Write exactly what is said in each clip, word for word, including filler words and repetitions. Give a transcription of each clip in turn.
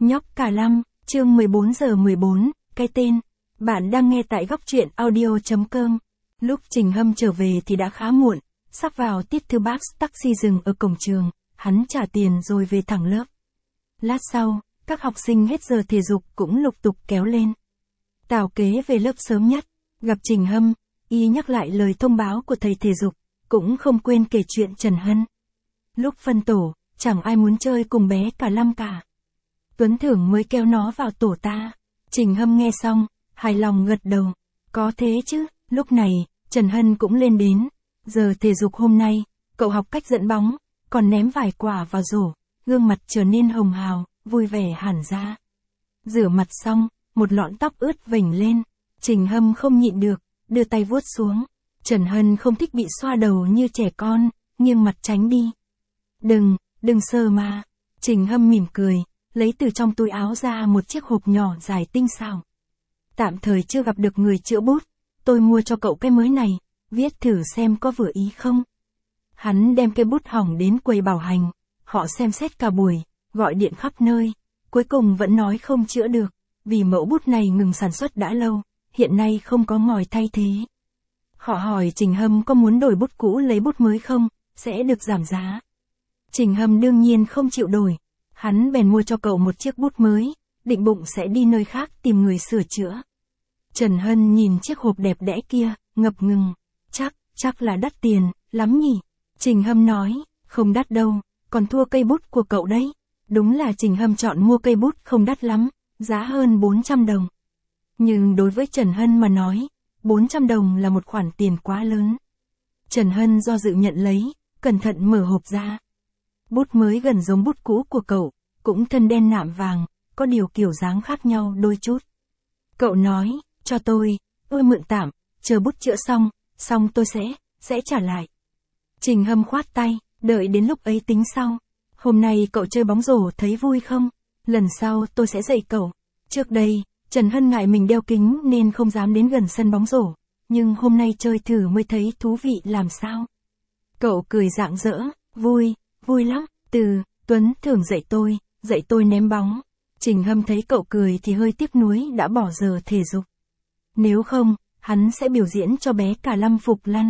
Nhóc cả lăm, chương mười bốn giờ mười bốn, cái tên. Bạn đang nghe tại góc truyện audio chấm com. Lúc Trình Hâm trở về thì đã khá muộn, sắp vào tiết thư bác taxi dừng ở cổng trường, hắn trả tiền rồi về thẳng lớp. Lát sau, các học sinh hết giờ thể dục cũng lục tục kéo lên. Tào Kế về lớp sớm nhất, gặp Trình Hâm, y nhắc lại lời thông báo của thầy thể dục, cũng không quên kể chuyện Trần Hân. Lúc phân tổ, chẳng ai muốn chơi cùng bé cả lăm cả. Tuấn Thưởng mới kêu nó vào tổ ta. Trình Hâm nghe xong, hài lòng gật đầu. Có thế chứ, lúc này, Trần Hân cũng lên đến. Giờ thể dục hôm nay, cậu học cách dẫn bóng, còn ném vài quả vào rổ, gương mặt trở nên hồng hào, vui vẻ hẳn ra. Rửa mặt xong, một lọn tóc ướt vểnh lên, Trình Hâm không nhịn được, đưa tay vuốt xuống. Trần Hân không thích bị xoa đầu như trẻ con, nghiêng mặt tránh đi. Đừng, đừng sờ mà. Trình Hâm mỉm cười, lấy từ trong túi áo ra một chiếc hộp nhỏ dài tinh xảo. Tạm thời chưa gặp được người chữa bút, tôi mua cho cậu cái mới này, viết thử xem có vừa ý không. Hắn đem cái bút hỏng đến quầy bảo hành, họ xem xét cả buổi, gọi điện khắp nơi, cuối cùng vẫn nói không chữa được, vì mẫu bút này ngừng sản xuất đã lâu, hiện nay không có ngòi thay thế. Họ hỏi Trình Hâm có muốn đổi bút cũ lấy bút mới không, sẽ được giảm giá. Trình Hâm đương nhiên không chịu đổi. Hắn bèn mua cho cậu một chiếc bút mới, định bụng sẽ đi nơi khác tìm người sửa chữa. Trần Hân nhìn chiếc hộp đẹp đẽ kia, ngập ngừng. Chắc, chắc là đắt tiền, lắm nhỉ? Trình Hâm nói, không đắt đâu, còn thua cây bút của cậu đấy. Đúng là Trình Hâm chọn mua cây bút không đắt lắm, giá hơn bốn trăm đồng. Nhưng đối với Trần Hân mà nói, bốn trăm đồng là một khoản tiền quá lớn. Trần Hân do dự nhận lấy, cẩn thận mở hộp ra. Bút mới gần giống bút cũ của cậu, cũng thân đen nạm vàng, có điều kiểu dáng khác nhau đôi chút. Cậu nói, cho tôi, tôi mượn tạm, chờ bút chữa xong, xong tôi sẽ, sẽ trả lại. Trình Hâm khoát tay, đợi đến lúc ấy tính sau. Hôm nay cậu chơi bóng rổ thấy vui không? Lần sau tôi sẽ dạy cậu. Trước đây, Trần Hân ngại mình đeo kính nên không dám đến gần sân bóng rổ, nhưng hôm nay chơi thử mới thấy thú vị làm sao. Cậu cười rạng rỡ, vui. Vui lắm, từ, Tuấn Thưởng dạy tôi, dạy tôi ném bóng. Trình Hâm thấy cậu cười thì hơi tiếc nuối đã bỏ giờ thể dục. Nếu không, hắn sẽ biểu diễn cho bé cả lăm phục lăn.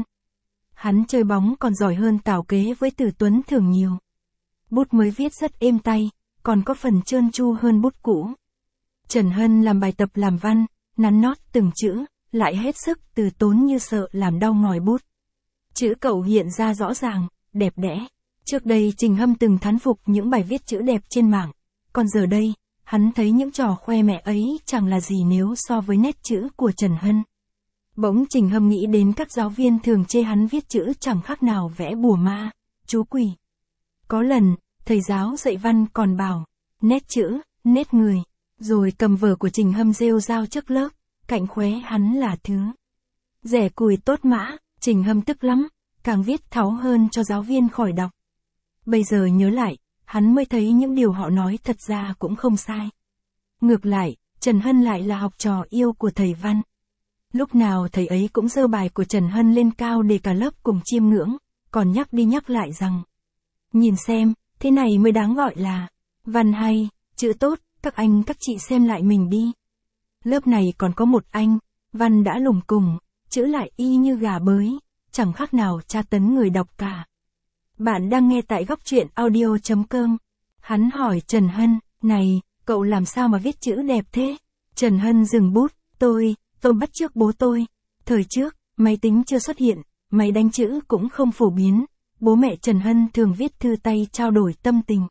Hắn chơi bóng còn giỏi hơn Tào Kế với Từ Tuấn Thưởng nhiều. Bút mới viết rất êm tay, còn có phần trơn tru hơn bút cũ. Trần Hân làm bài tập làm văn, nắn nót từng chữ, lại hết sức từ tốn như sợ làm đau ngòi bút. Chữ cậu hiện ra rõ ràng, đẹp đẽ. Trước đây Trình Hâm từng thán phục những bài viết chữ đẹp trên mạng, còn giờ đây, hắn thấy những trò khoe mẹ ấy chẳng là gì nếu so với nét chữ của Trần Hân. Bỗng Trình Hâm nghĩ đến các giáo viên thường chê hắn viết chữ chẳng khác nào vẽ bùa ma, chú quỷ. Có lần, thầy giáo dạy văn còn bảo, nét chữ, nét người, rồi cầm vở của Trình Hâm rêu rao trước lớp, cạnh khóe hắn là thứ rẻ cùi tốt mã. Trình Hâm tức lắm, càng viết tháo hơn cho giáo viên khỏi đọc. Bây giờ nhớ lại, hắn mới thấy những điều họ nói thật ra cũng không sai. Ngược lại, Trần Hân lại là học trò yêu của thầy văn. Lúc nào thầy ấy cũng giơ bài của Trần Hân lên cao để cả lớp cùng chiêm ngưỡng, còn nhắc đi nhắc lại rằng, nhìn xem, thế này mới đáng gọi là văn hay, chữ tốt, các anh các chị xem lại mình đi. Lớp này còn có một anh, văn đã lủng củng, chữ lại y như gà bới, chẳng khác nào tra tấn người đọc cả. Bạn đang nghe tại góc truyện audio chấm com. Hắn hỏi Trần Hân, này, cậu làm sao mà viết chữ đẹp thế? Trần Hân dừng bút, tôi, tôi bắt chước bố tôi. Thời trước, máy tính chưa xuất hiện, máy đánh chữ cũng không phổ biến. Bố mẹ Trần Hân thường viết thư tay trao đổi tâm tình.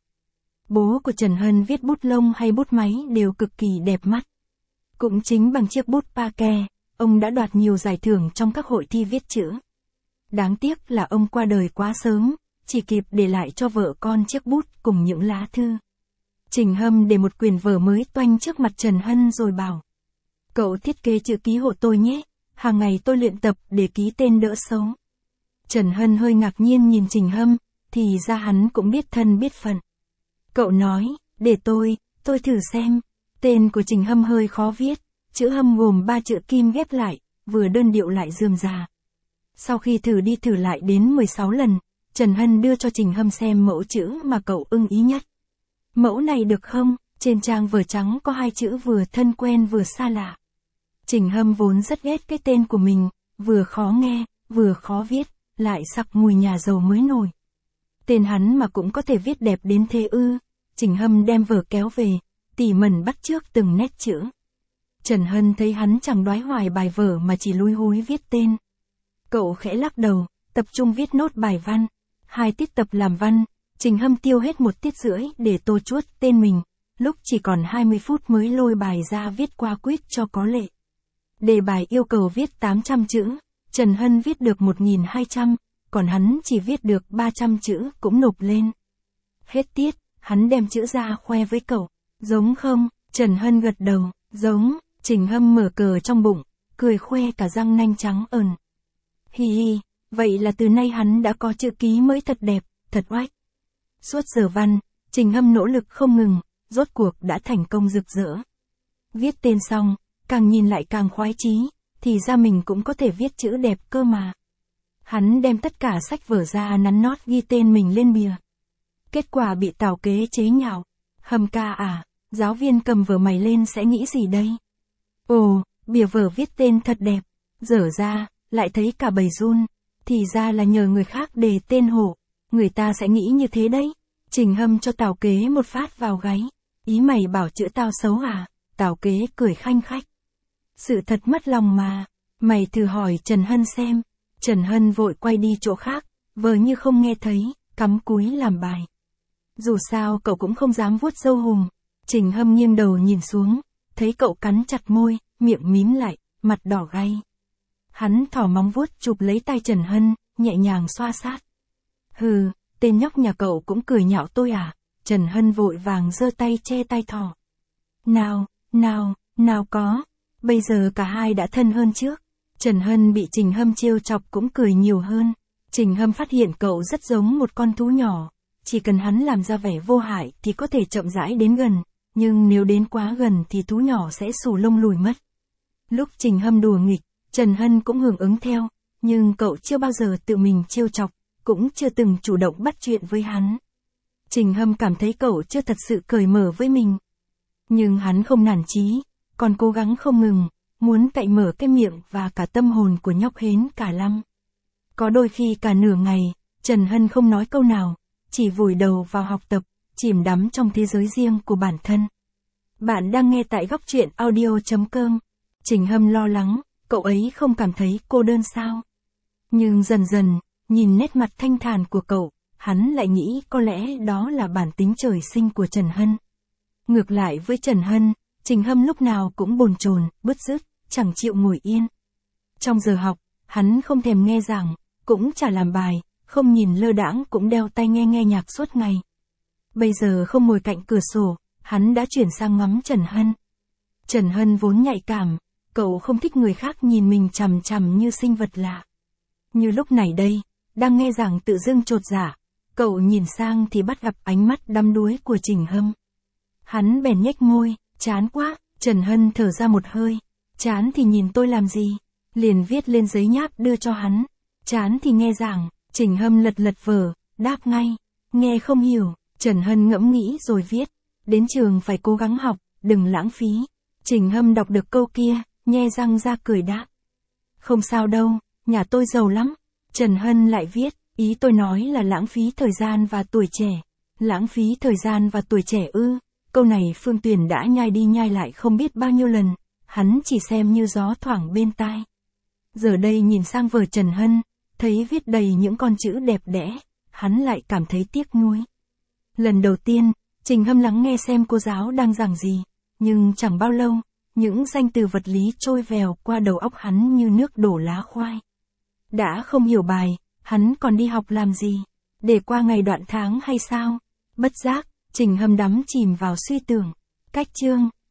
Bố của Trần Hân viết bút lông hay bút máy đều cực kỳ đẹp mắt. Cũng chính bằng chiếc bút Parke, ông đã đoạt nhiều giải thưởng trong các hội thi viết chữ. Đáng tiếc là ông qua đời quá sớm, chỉ kịp để lại cho vợ con chiếc bút cùng những lá thư. Trình Hâm để một quyển vở mới toanh trước mặt Trần Hân rồi bảo, cậu thiết kế chữ ký hộ tôi nhé, hàng ngày tôi luyện tập để ký tên đỡ xấu. Trần Hân hơi ngạc nhiên nhìn Trình Hâm, thì ra hắn cũng biết thân biết phận. Cậu nói, để tôi, tôi thử xem. Tên của Trình Hâm hơi khó viết, chữ Hâm gồm ba chữ kim ghép lại, vừa đơn điệu lại rườm rà. Sau khi thử đi thử lại đến mười sáu lần, Trần Hân đưa cho Trình Hâm xem mẫu chữ mà cậu ưng ý nhất. Mẫu này được không? Trên trang vở trắng có hai chữ vừa thân quen vừa xa lạ. Trình Hâm vốn rất ghét cái tên của mình, vừa khó nghe, vừa khó viết, lại sặc mùi nhà giàu mới nổi. Tên hắn mà cũng có thể viết đẹp đến thế ư? Trình Hâm đem vở kéo về, tỉ mẩn bắt chước từng nét chữ. Trần Hân thấy hắn chẳng đoái hoài bài vở mà chỉ lúi húi viết tên. Cậu khẽ lắc đầu, tập trung viết nốt bài văn. Hai tiết tập làm văn, Trình Hâm tiêu hết một tiết rưỡi để tô chuốt tên mình, lúc chỉ còn hai mươi phút mới lôi bài ra viết qua quýt cho có lệ. Đề bài yêu cầu viết tám trăm chữ, Trần Hân viết được một nghìn hai trăm, còn hắn chỉ viết được ba trăm chữ cũng nộp lên. Hết tiết, hắn đem chữ ra khoe với cậu. Giống không? Trần Hân gật đầu, giống. Trình Hâm mở cờ trong bụng, cười khoe cả răng nanh trắng ờn. Hi hi, vậy là từ nay hắn đã có chữ ký mới thật đẹp, thật oách. Suốt giờ văn, Trình Hâm nỗ lực không ngừng, rốt cuộc đã thành công rực rỡ. Viết tên xong, càng nhìn lại càng khoái chí, thì ra mình cũng có thể viết chữ đẹp cơ mà. Hắn đem tất cả sách vở ra nắn nót ghi tên mình lên bìa. Kết quả bị Tào Kế chế nhạo. Hâm ca à, giáo viên cầm vở mày lên sẽ nghĩ gì đây? Ồ, bìa vở viết tên thật đẹp. Dở ra, lại thấy cả bầy run. Thì ra là nhờ người khác đề tên hộ. Người ta sẽ nghĩ như thế đấy. Trình Hâm cho Tào Kế một phát vào gáy. Ý mày bảo chữ tao xấu à? Tào Kế cười khanh khách. Sự thật mất lòng mà. Mày thử hỏi Trần Hân xem. Trần Hân vội quay đi chỗ khác, vờ như không nghe thấy, cắm cúi làm bài. Dù sao cậu cũng không dám vuốt râu hùm. Trình Hâm nghiêng đầu nhìn xuống, thấy cậu cắn chặt môi, miệng mím lại, mặt đỏ gay. Hắn thỏ móng vuốt chụp lấy tay Trần Hân, nhẹ nhàng xoa sát. Hừ, tên nhóc nhà cậu cũng cười nhạo tôi à? Trần Hân vội vàng giơ tay che tay thỏ. Nào, nào, nào có. Bây giờ cả hai đã thân hơn trước. Trần Hân bị Trình Hâm trêu chọc cũng cười nhiều hơn. Trình Hâm phát hiện cậu rất giống một con thú nhỏ. Chỉ cần hắn làm ra vẻ vô hại thì có thể chậm rãi đến gần. Nhưng nếu đến quá gần thì thú nhỏ sẽ xù lông lùi mất. Lúc Trình Hâm đùa nghịch, Trần Hân cũng hưởng ứng theo. Nhưng cậu chưa bao giờ tự mình trêu chọc, cũng chưa từng chủ động bắt chuyện với hắn. Trình Hâm cảm thấy cậu chưa thật sự cởi mở với mình. Nhưng hắn không nản chí, còn cố gắng không ngừng, muốn cạy mở cái miệng và cả tâm hồn của nhóc hến cả lăng. Có đôi khi cả nửa ngày, Trần Hân không nói câu nào, chỉ vùi đầu vào học tập, chìm đắm trong thế giới riêng của bản thân. Bạn đang nghe tại góc truyện audio chấm com. Trình Hâm lo lắng, cậu ấy không cảm thấy cô đơn sao? Nhưng dần dần, nhìn nét mặt thanh thản của cậu, hắn lại nghĩ có lẽ đó là bản tính trời sinh của Trần Hân. Ngược lại với Trần Hân, Trình Hâm lúc nào cũng bồn chồn, bứt rứt, chẳng chịu ngồi yên. Trong giờ học, hắn không thèm nghe giảng, cũng chả làm bài, không nhìn lơ đãng cũng đeo tai nghe nghe nhạc suốt ngày. Bây giờ không ngồi cạnh cửa sổ, hắn đã chuyển sang ngắm Trần Hân. Trần Hân vốn nhạy cảm, cậu không thích người khác nhìn mình chằm chằm như sinh vật lạ. Như lúc này đây, đang nghe giảng tự dưng chột dạ, cậu nhìn sang thì bắt gặp ánh mắt đăm đuối của Trình Hâm. Hắn bèn nhếch môi, chán quá. Trần Hân thở ra một hơi. Chán thì nhìn tôi làm gì? Liền viết lên giấy nháp đưa cho hắn. Chán thì nghe giảng. Trình Hâm lật lật vở, đáp ngay. Nghe không hiểu. Trần Hân ngẫm nghĩ rồi viết. Đến trường phải cố gắng học, đừng lãng phí. Trình Hâm đọc được câu kia, nhe răng ra cười đáp. Không sao đâu, nhà tôi giàu lắm. Trần Hân lại viết. Ý tôi nói là lãng phí thời gian và tuổi trẻ. Lãng phí thời gian và tuổi trẻ ư? Câu này Phương Tuyền đã nhai đi nhai lại không biết bao nhiêu lần, hắn chỉ xem như gió thoảng bên tai. Giờ đây nhìn sang vở Trần Hân, thấy viết đầy những con chữ đẹp đẽ, hắn lại cảm thấy tiếc nuối. Lần đầu tiên, Trình Hâm lắng nghe xem cô giáo đang giảng gì, nhưng chẳng bao lâu, những danh từ vật lý trôi vèo qua đầu óc hắn như nước đổ lá khoai. Đã không hiểu bài, hắn còn đi học làm gì? Để qua ngày đoạn tháng hay sao? Bất giác, Trình Hâm đắm chìm vào suy tưởng. Cách chương